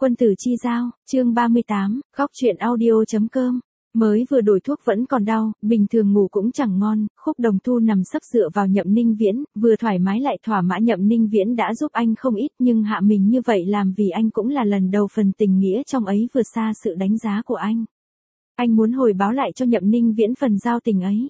Quân tử chi giao, chương 38, góc truyện audio.com. Mới vừa đổi thuốc vẫn còn đau, bình thường ngủ cũng chẳng ngon, Khúc Đồng Thu nằm sấp dựa vào Nhậm Ninh Viễn, vừa thoải mái lại thỏa mãn. Nhậm Ninh Viễn đã giúp anh không ít nhưng hạ mình như vậy làm vì anh cũng là lần đầu, phần tình nghĩa trong ấy vượt xa sự đánh giá của anh. Anh muốn hồi báo lại cho Nhậm Ninh Viễn phần giao tình ấy.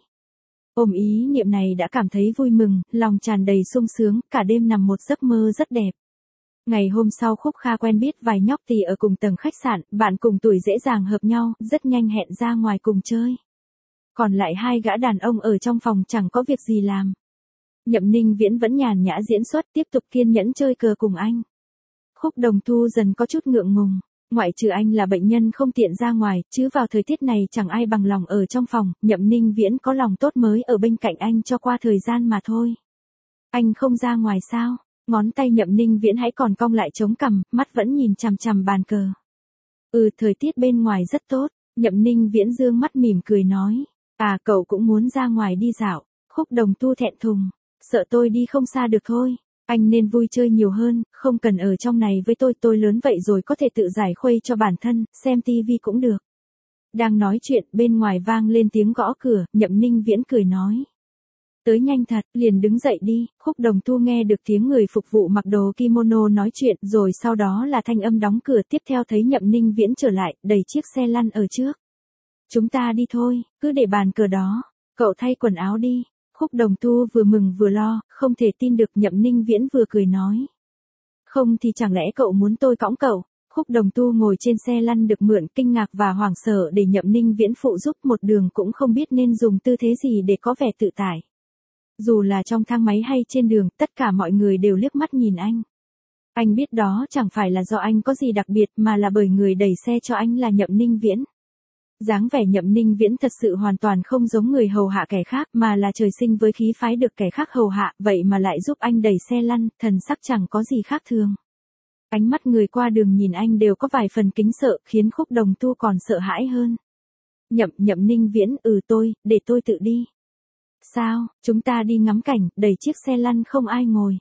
Ôm ý niệm này đã cảm thấy vui mừng, lòng tràn đầy sung sướng, cả đêm nằm một giấc mơ rất đẹp. Ngày hôm sau Khúc Kha quen biết vài nhóc tỳ ở cùng tầng khách sạn, bạn cùng tuổi dễ dàng hợp nhau, rất nhanh hẹn ra ngoài cùng chơi. Còn lại hai gã đàn ông ở trong phòng chẳng có việc gì làm. Nhậm Ninh Viễn vẫn nhàn nhã diễn xuất, tiếp tục kiên nhẫn chơi cờ cùng anh. Khúc Đồng Thu dần có chút ngượng ngùng, ngoại trừ anh là bệnh nhân không tiện ra ngoài, chứ vào thời tiết này chẳng ai bằng lòng ở trong phòng. Nhậm Ninh Viễn có lòng tốt mới ở bên cạnh anh cho qua thời gian mà thôi. Anh không ra ngoài sao? Ngón tay Nhậm Ninh Viễn hãy còn cong lại chống cằm, mắt vẫn nhìn chằm chằm bàn cờ. Thời tiết bên ngoài rất tốt. Nhậm Ninh Viễn dương mắt mỉm cười nói. À, cậu cũng muốn ra ngoài đi dạo. Khúc Đồng Thu thẹn thùng. Sợ tôi đi không xa được thôi. Anh nên vui chơi nhiều hơn, không cần ở trong này với tôi lớn vậy rồi có thể tự giải khuây cho bản thân, xem tivi cũng được. Đang nói chuyện, bên ngoài vang lên tiếng gõ cửa, Nhậm Ninh Viễn cười nói. Tới nhanh thật, liền đứng dậy đi. Khúc Đồng Thu nghe được tiếng người phục vụ mặc đồ kimono nói chuyện, rồi sau đó là thanh âm đóng cửa, tiếp theo thấy Nhậm Ninh Viễn trở lại, đẩy chiếc xe lăn ở trước. Chúng ta đi thôi, cứ để bàn cờ đó, cậu thay quần áo đi. Khúc Đồng Thu vừa mừng vừa lo, không thể tin được. Nhậm Ninh Viễn vừa cười nói. Không thì chẳng lẽ cậu muốn tôi cõng cậu? Khúc Đồng Thu ngồi trên xe lăn được mượn, kinh ngạc và hoảng sợ để Nhậm Ninh Viễn phụ giúp, một đường cũng không biết nên dùng tư thế gì để có vẻ tự tại. Dù là trong thang máy hay trên đường, tất cả mọi người đều liếc mắt nhìn anh. Anh biết đó chẳng phải là do anh có gì đặc biệt mà là bởi người đẩy xe cho anh là Nhậm Ninh Viễn. Dáng vẻ Nhậm Ninh Viễn thật sự hoàn toàn không giống người hầu hạ kẻ khác, mà là trời sinh với khí phái được kẻ khác hầu hạ, vậy mà lại giúp anh đẩy xe lăn, thần sắc chẳng có gì khác thường. Ánh mắt người qua đường nhìn anh đều có vài phần kính sợ, khiến Khúc Đồng Thu còn sợ hãi hơn. Nhậm Ninh Viễn, để tôi tự đi. Sao, chúng ta đi ngắm cảnh, đẩy chiếc xe lăn không ai ngồi.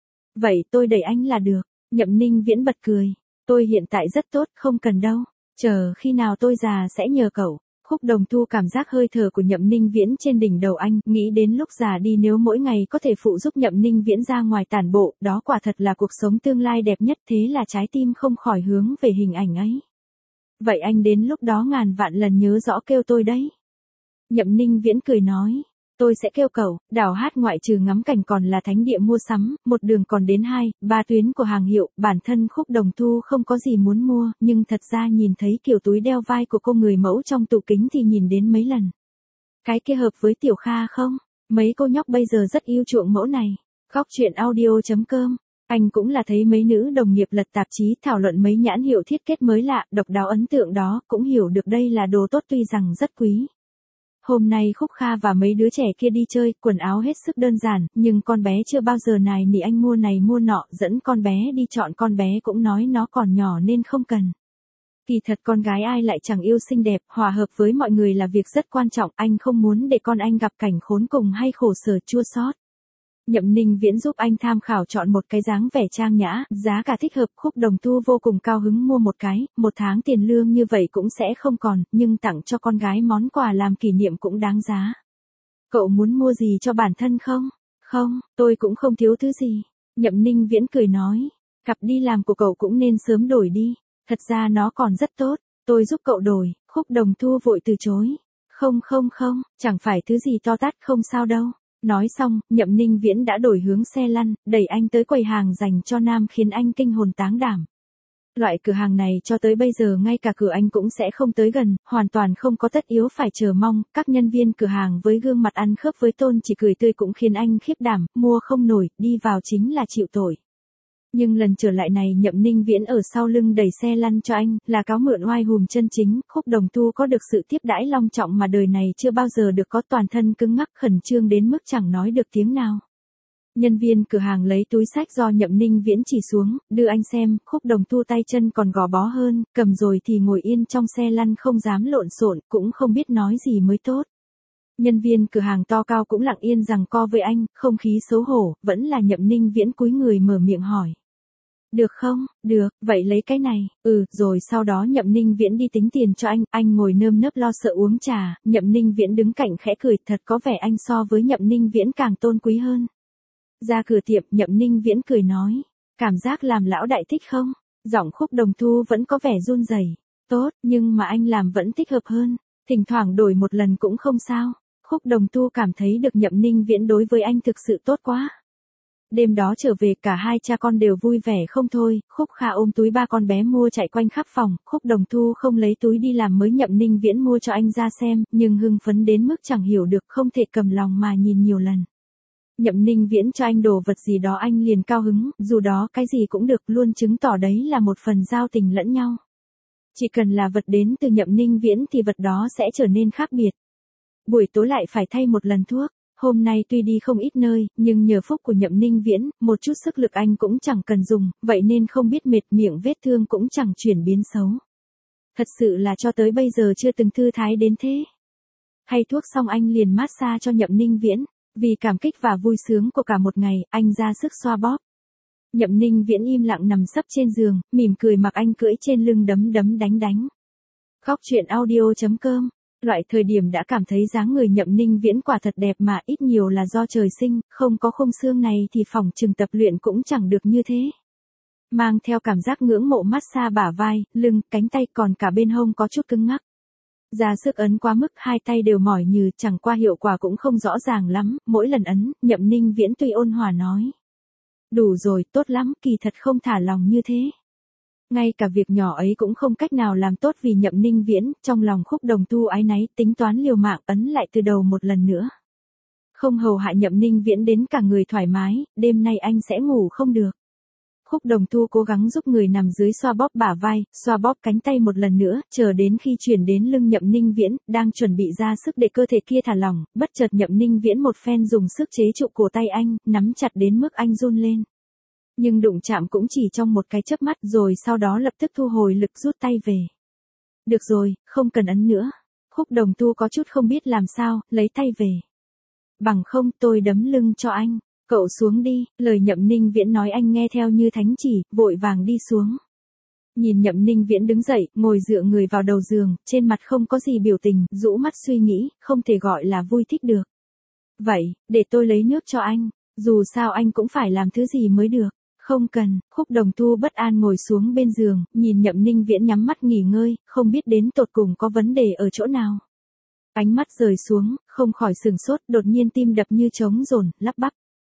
Vậy tôi đẩy anh là được. Nhậm Ninh Viễn bật cười. Tôi hiện tại rất tốt, không cần đâu. Chờ khi nào tôi già sẽ nhờ cậu. Khúc Đồng Thu cảm giác hơi thở của Nhậm Ninh Viễn trên đỉnh đầu anh, nghĩ đến lúc già đi nếu mỗi ngày có thể phụ giúp Nhậm Ninh Viễn ra ngoài tản bộ, đó quả thật là cuộc sống tương lai đẹp nhất, thế là trái tim không khỏi hướng về hình ảnh ấy. Vậy anh đến lúc đó ngàn vạn lần nhớ rõ kêu tôi đấy. Nhậm Ninh Viễn cười nói. Tôi sẽ kêu cậu. Đảo hát ngoại trừ ngắm cảnh còn là thánh địa mua sắm, một đường còn đến 2-3 tuyến của hàng hiệu. Bản thân Khúc Đồng Thu không có gì muốn mua, nhưng thật ra nhìn thấy kiểu túi đeo vai của cô người mẫu trong tủ kính thì nhìn đến mấy lần. Cái kia hợp với Tiểu Kha không? Mấy cô nhóc bây giờ rất yêu chuộng mẫu này. Góc truyện audio.com. Anh cũng là thấy mấy nữ đồng nghiệp lật tạp chí thảo luận mấy nhãn hiệu thiết kế mới lạ, độc đáo ấn tượng đó, cũng hiểu được đây là đồ tốt tuy rằng rất quý. Hôm nay Khúc Kha và mấy đứa trẻ kia đi chơi, quần áo hết sức đơn giản, nhưng con bé chưa bao giờ nài nỉ anh mua này mua nọ, dẫn con bé đi chọn, con bé cũng nói nó còn nhỏ nên không cần. Kỳ thật con gái ai lại chẳng yêu xinh đẹp, hòa hợp với mọi người là việc rất quan trọng, anh không muốn để con anh gặp cảnh khốn cùng hay khổ sở chua xót. Nhậm Ninh Viễn giúp anh tham khảo chọn một cái dáng vẻ trang nhã, giá cả thích hợp. Khúc Đồng Thu vô cùng cao hứng mua một cái, một tháng tiền lương như vậy cũng sẽ không còn, nhưng tặng cho con gái món quà làm kỷ niệm cũng đáng giá. Cậu muốn mua gì cho bản thân không? Không, tôi cũng không thiếu thứ gì. Nhậm Ninh Viễn cười nói, cặp đi làm của cậu cũng nên sớm đổi đi, thật ra nó còn rất tốt, tôi giúp cậu đổi. Khúc Đồng Thu vội từ chối. Không, chẳng phải thứ gì to tát, không sao đâu. Nói xong, Nhậm Ninh Viễn đã đổi hướng xe lăn, đẩy anh tới quầy hàng dành cho nam khiến anh kinh hồn táng đảm. Loại cửa hàng này cho tới bây giờ ngay cả cửa anh cũng sẽ không tới gần, hoàn toàn không có tất yếu phải chờ mong. Các nhân viên cửa hàng với gương mặt ăn khớp với tôn chỉ cười tươi cũng khiến anh khiếp đảm, mua không nổi, đi vào chính là chịu tội. Nhưng lần trở lại này Nhậm Ninh Viễn ở sau lưng đẩy xe lăn cho anh, là cáo mượn oai hùm chân chính. Khúc Đồng Thu có được sự tiếp đãi long trọng mà đời này chưa bao giờ được có, toàn thân cứng ngắc khẩn trương đến mức chẳng nói được tiếng nào. Nhân viên cửa hàng lấy túi xách do Nhậm Ninh Viễn chỉ xuống, đưa anh xem. Khúc Đồng Thu tay chân còn gò bó hơn, cầm rồi thì ngồi yên trong xe lăn không dám lộn xộn, cũng không biết nói gì mới tốt. Nhân viên cửa hàng to cao cũng lặng yên giằng co với anh, không khí xấu hổ, vẫn là Nhậm Ninh Viễn cúi người mở miệng hỏi. Được không? Được, vậy lấy cái này. Rồi sau đó Nhậm Ninh Viễn đi tính tiền cho anh ngồi nơm nớp lo sợ uống trà, Nhậm Ninh Viễn đứng cạnh khẽ cười, thật có vẻ anh so với Nhậm Ninh Viễn càng tôn quý hơn. Ra cửa tiệm, Nhậm Ninh Viễn cười nói, cảm giác làm lão đại thích không? Giọng Khúc Đồng Thu vẫn có vẻ run rẩy. Tốt, nhưng mà anh làm vẫn thích hợp hơn, thỉnh thoảng đổi một lần cũng không sao. Khúc Đồng Thu cảm thấy được Nhậm Ninh Viễn đối với anh thực sự tốt quá. Đêm đó trở về cả hai cha con đều vui vẻ không thôi, Khúc Kha ôm túi ba con bé mua chạy quanh khắp phòng, Khúc Đồng Thu không lấy túi đi làm mới Nhậm Ninh Viễn mua cho anh ra xem, nhưng hưng phấn đến mức chẳng hiểu được không thể cầm lòng mà nhìn nhiều lần. Nhậm Ninh Viễn cho anh đồ vật gì đó anh liền cao hứng, dù đó cái gì cũng được, luôn chứng tỏ đấy là một phần giao tình lẫn nhau. Chỉ cần là vật đến từ Nhậm Ninh Viễn thì vật đó sẽ trở nên khác biệt. Buổi tối lại phải thay một lần thuốc. Hôm nay tuy đi không ít nơi, nhưng nhờ phúc của Nhậm Ninh Viễn, một chút sức lực anh cũng chẳng cần dùng, vậy nên không biết mệt, miệng vết thương cũng chẳng chuyển biến xấu. Thật sự là cho tới bây giờ chưa từng thư thái đến thế. Hay thuốc xong anh liền massage cho Nhậm Ninh Viễn, vì cảm kích và vui sướng của cả một ngày, anh ra sức xoa bóp. Nhậm Ninh Viễn im lặng nằm sấp trên giường, mỉm cười mặc anh cưỡi trên lưng đấm đấm đánh đánh. Khóc chuyện audio.com. Loại thời điểm đã cảm thấy dáng người Nhậm Ninh Viễn quả thật đẹp mà ít nhiều là do trời sinh, không có khung xương này thì phỏng chừng tập luyện cũng chẳng được như thế. Mang theo cảm giác ngưỡng mộ massage bả vai, lưng, cánh tay còn cả bên hông có chút cứng ngắc. Ra sức ấn quá mức hai tay đều mỏi nhừ, chẳng qua hiệu quả cũng không rõ ràng lắm, mỗi lần ấn, Nhậm Ninh Viễn tuy ôn hòa nói. Đủ rồi, tốt lắm, kỳ thật không thả lòng như thế. Ngay cả việc nhỏ ấy cũng không cách nào làm tốt vì Nhậm Ninh Viễn, trong lòng Khúc Đồng Thu áy náy, tính toán liều mạng ấn lại từ đầu một lần nữa. Không hầu hại Nhậm Ninh Viễn đến cả người thoải mái, đêm nay anh sẽ ngủ không được. Khúc Đồng Thu cố gắng giúp người nằm dưới xoa bóp bả vai, xoa bóp cánh tay một lần nữa, chờ đến khi chuyển đến lưng Nhậm Ninh Viễn, đang chuẩn bị ra sức để cơ thể kia thả lỏng, bất chợt Nhậm Ninh Viễn một phen dùng sức chế trụ cổ tay anh, nắm chặt đến mức anh run lên. Nhưng đụng chạm cũng chỉ trong một cái chớp mắt rồi sau đó lập tức thu hồi lực rút tay về. Được rồi, không cần ấn nữa. Khúc Đồng Thu có chút không biết làm sao, lấy tay về. Bằng không tôi đấm lưng cho anh. Cậu xuống đi, lời Nhậm Ninh Viễn nói anh nghe theo như thánh chỉ, vội vàng đi xuống. Nhìn Nhậm Ninh Viễn đứng dậy, ngồi dựa người vào đầu giường, trên mặt không có gì biểu tình, rũ mắt suy nghĩ, không thể gọi là vui thích được. Vậy, để tôi lấy nước cho anh, dù sao anh cũng phải làm thứ gì mới được. Không cần, Khúc Đồng Thu bất an ngồi xuống bên giường, nhìn Nhậm Ninh Viễn nhắm mắt nghỉ ngơi, không biết đến tột cùng có vấn đề ở chỗ nào. Ánh mắt rời xuống, không khỏi sừng sốt, đột nhiên tim đập như trống dồn, lắp bắp.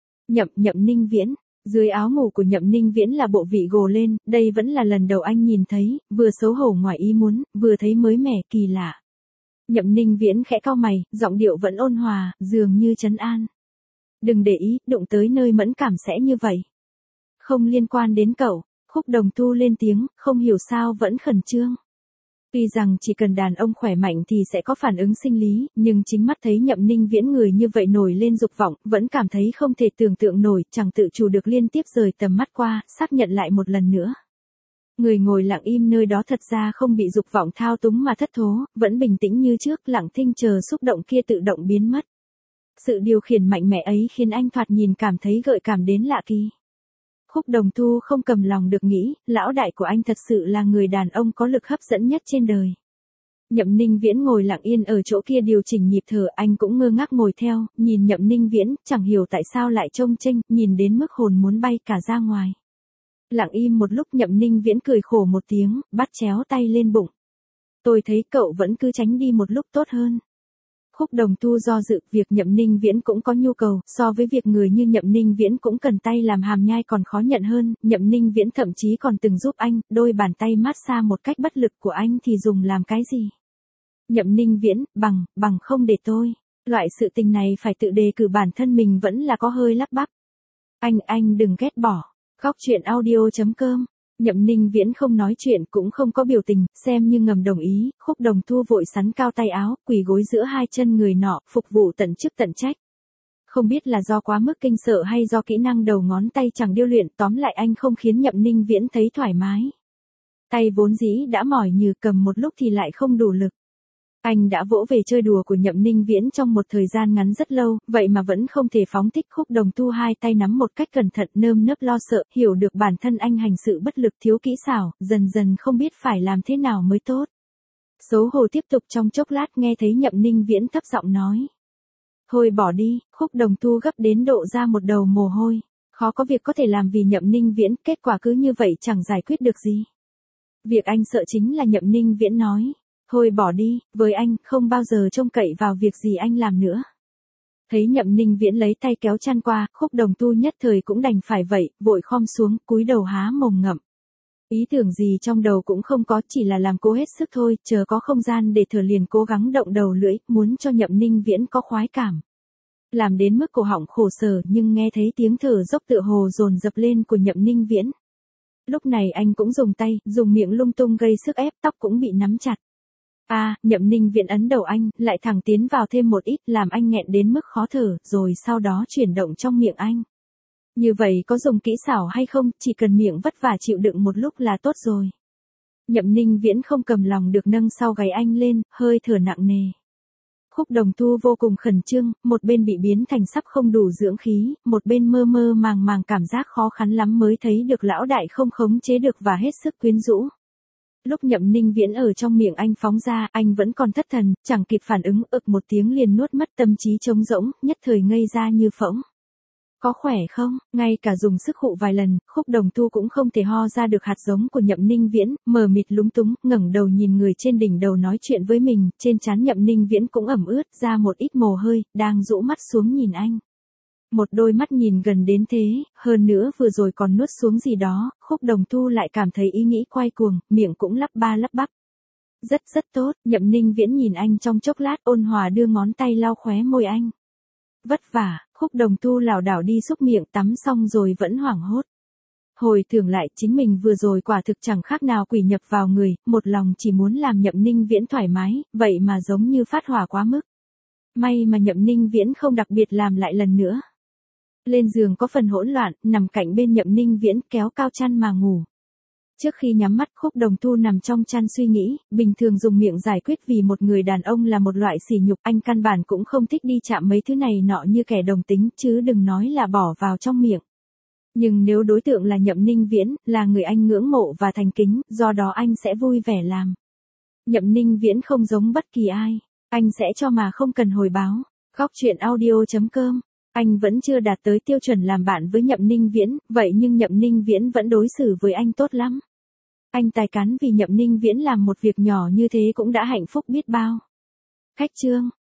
Nhậm Ninh Viễn, dưới áo ngủ của Nhậm Ninh Viễn là bộ vị gồ lên, đây vẫn là lần đầu anh nhìn thấy, vừa xấu hổ ngoài ý muốn, vừa thấy mới mẻ kỳ lạ. Nhậm Ninh Viễn khẽ cau mày, giọng điệu vẫn ôn hòa, dường như trấn an. Đừng để ý, đụng tới nơi mẫn cảm sẽ như vậy. Không liên quan đến cậu. Khúc Đồng Thu lên tiếng, không hiểu sao vẫn khẩn trương. Tuy rằng chỉ cần đàn ông khỏe mạnh thì sẽ có phản ứng sinh lý, nhưng chính mắt thấy Nhậm Ninh Viễn người như vậy nổi lên dục vọng, vẫn cảm thấy không thể tưởng tượng nổi, chẳng tự chủ được liên tiếp rời tầm mắt qua, xác nhận lại một lần nữa. Người ngồi lặng im nơi đó thật ra không bị dục vọng thao túng mà thất thố, vẫn bình tĩnh như trước, lặng thinh chờ xúc động kia tự động biến mất. Sự điều khiển mạnh mẽ ấy khiến anh thoạt nhìn cảm thấy gợi cảm đến lạ kỳ. Khúc Đồng Thu không cầm lòng được nghĩ, lão đại của anh thật sự là người đàn ông có lực hấp dẫn nhất trên đời. Nhậm Ninh Viễn ngồi lặng yên ở chỗ kia điều chỉnh nhịp thở, anh cũng ngơ ngác ngồi theo, nhìn Nhậm Ninh Viễn, chẳng hiểu tại sao lại trông chênh, nhìn đến mức hồn muốn bay cả ra ngoài. Lặng im một lúc Nhậm Ninh Viễn cười khổ một tiếng, bắt chéo tay lên bụng. Tôi thấy cậu vẫn cứ tránh đi một lúc tốt hơn. Khúc Đồng Thu do dự, việc Nhậm Ninh Viễn cũng có nhu cầu, so với việc người như Nhậm Ninh Viễn cũng cần tay làm hàm nhai còn khó nhận hơn, Nhậm Ninh Viễn thậm chí còn từng giúp anh, đôi bàn tay massage một cách bất lực của anh thì dùng làm cái gì? Nhậm Ninh Viễn, bằng không để tôi. Loại sự tình này phải tự đề cử bản thân mình vẫn là có hơi lắp bắp. Anh đừng ghét bỏ. Khóc chuyện audio.com. Nhậm Ninh Viễn không nói chuyện cũng không có biểu tình, xem như ngầm đồng ý, Khúc Đồng Thu vội sắn cao tay áo, quỳ gối giữa hai chân người nọ, phục vụ tận chức tận trách. Không biết là do quá mức kinh sợ hay do kỹ năng đầu ngón tay chẳng điêu luyện, tóm lại anh không khiến Nhậm Ninh Viễn thấy thoải mái. Tay vốn dĩ đã mỏi như cầm một lúc thì lại không đủ lực. Anh đã vỗ về chơi đùa của Nhậm Ninh Viễn trong một thời gian ngắn rất lâu, vậy mà vẫn không thể phóng thích. Khúc Đồng Tu hai tay nắm một cách cẩn thận, nơm nớp lo sợ, hiểu được bản thân anh hành sự bất lực thiếu kỹ xảo, dần dần không biết phải làm thế nào mới tốt. Xấu hổ tiếp tục trong chốc lát nghe thấy Nhậm Ninh Viễn thấp giọng nói. Thôi bỏ đi. Khúc Đồng Tu gấp đến độ ra một đầu mồ hôi. Khó có việc có thể làm vì Nhậm Ninh Viễn, kết quả cứ như vậy chẳng giải quyết được gì. Việc anh sợ chính là Nhậm Ninh Viễn nói. Thôi bỏ đi, với anh, không bao giờ trông cậy vào việc gì anh làm nữa. Thấy Nhậm Ninh Viễn lấy tay kéo chăn qua, Khúc Đồng Tu nhất thời cũng đành phải vậy, vội khom xuống, cúi đầu há mồm ngậm. Ý tưởng gì trong đầu cũng không có, chỉ là làm cố hết sức thôi, chờ có không gian để thở liền cố gắng động đầu lưỡi, muốn cho Nhậm Ninh Viễn có khoái cảm. Làm đến mức cổ họng khổ sở nhưng nghe thấy tiếng thở dốc tựa hồ dồn dập lên của Nhậm Ninh Viễn. Lúc này anh cũng dùng tay, dùng miệng lung tung gây sức ép, tóc cũng bị nắm chặt. Nhậm Ninh Viễn ấn đầu anh, lại thẳng tiến vào thêm một ít, làm anh nghẹn đến mức khó thở, rồi sau đó chuyển động trong miệng anh. Như vậy có dùng kỹ xảo hay không, chỉ cần miệng vất vả chịu đựng một lúc là tốt rồi. Nhậm Ninh Viễn không cầm lòng được nâng sau gáy anh lên, hơi thở nặng nề. Khúc Đồng Tu vô cùng khẩn trương, một bên bị biến thành sắp không đủ dưỡng khí, một bên mơ mơ màng màng cảm giác khó khăn lắm mới thấy được lão đại không khống chế được và hết sức quyến rũ. Lúc Nhậm Ninh Viễn ở trong miệng anh phóng ra, anh vẫn còn thất thần, chẳng kịp phản ứng, ực một tiếng liền nuốt mất, tâm trí trống rỗng, nhất thời ngây ra như phỗng. Có khỏe không? Ngay cả dùng sức hụ vài lần, Khúc Đồng Tu cũng không thể ho ra được hạt giống của Nhậm Ninh Viễn, mờ mịt lúng túng, ngẩng đầu nhìn người trên đỉnh đầu nói chuyện với mình, trên trán Nhậm Ninh Viễn cũng ẩm ướt ra một ít mồ hôi, đang rũ mắt xuống nhìn anh. Một đôi mắt nhìn gần đến thế, hơn nữa vừa rồi còn nuốt xuống gì đó, Khúc Đồng Tu lại cảm thấy ý nghĩ quay cuồng, miệng cũng lắp ba lắp bắp. Rất rất tốt. Nhậm Ninh Viễn nhìn anh trong chốc lát, ôn hòa đưa ngón tay lau khóe môi anh. Vất vả. Khúc Đồng Tu lảo đảo đi xúc miệng, tắm xong rồi vẫn hoảng hốt. Hồi tưởng lại chính mình vừa rồi quả thực chẳng khác nào quỷ nhập vào người, một lòng chỉ muốn làm Nhậm Ninh Viễn thoải mái, vậy mà giống như phát hỏa quá mức. May mà Nhậm Ninh Viễn không đặc biệt làm lại lần nữa. Lên giường có phần hỗn loạn, nằm cạnh bên Nhậm Ninh Viễn, kéo cao chăn mà ngủ. Trước khi nhắm mắt, Khúc Đồng Tu nằm trong chăn suy nghĩ, bình thường dùng miệng giải quyết vì một người đàn ông là một loại sỉ nhục, anh căn bản cũng không thích đi chạm mấy thứ này nọ như kẻ đồng tính, chứ đừng nói là bỏ vào trong miệng. Nhưng nếu đối tượng là Nhậm Ninh Viễn, là người anh ngưỡng mộ và thành kính, do đó anh sẽ vui vẻ làm. Nhậm Ninh Viễn không giống bất kỳ ai, anh sẽ cho mà không cần hồi báo. Góc truyện audio.com. Anh vẫn chưa đạt tới tiêu chuẩn làm bạn với Nhậm Ninh Viễn, vậy nhưng Nhậm Ninh Viễn vẫn đối xử với anh tốt lắm. Anh tài cán vì Nhậm Ninh Viễn làm một việc nhỏ như thế cũng đã hạnh phúc biết bao. Khách chương.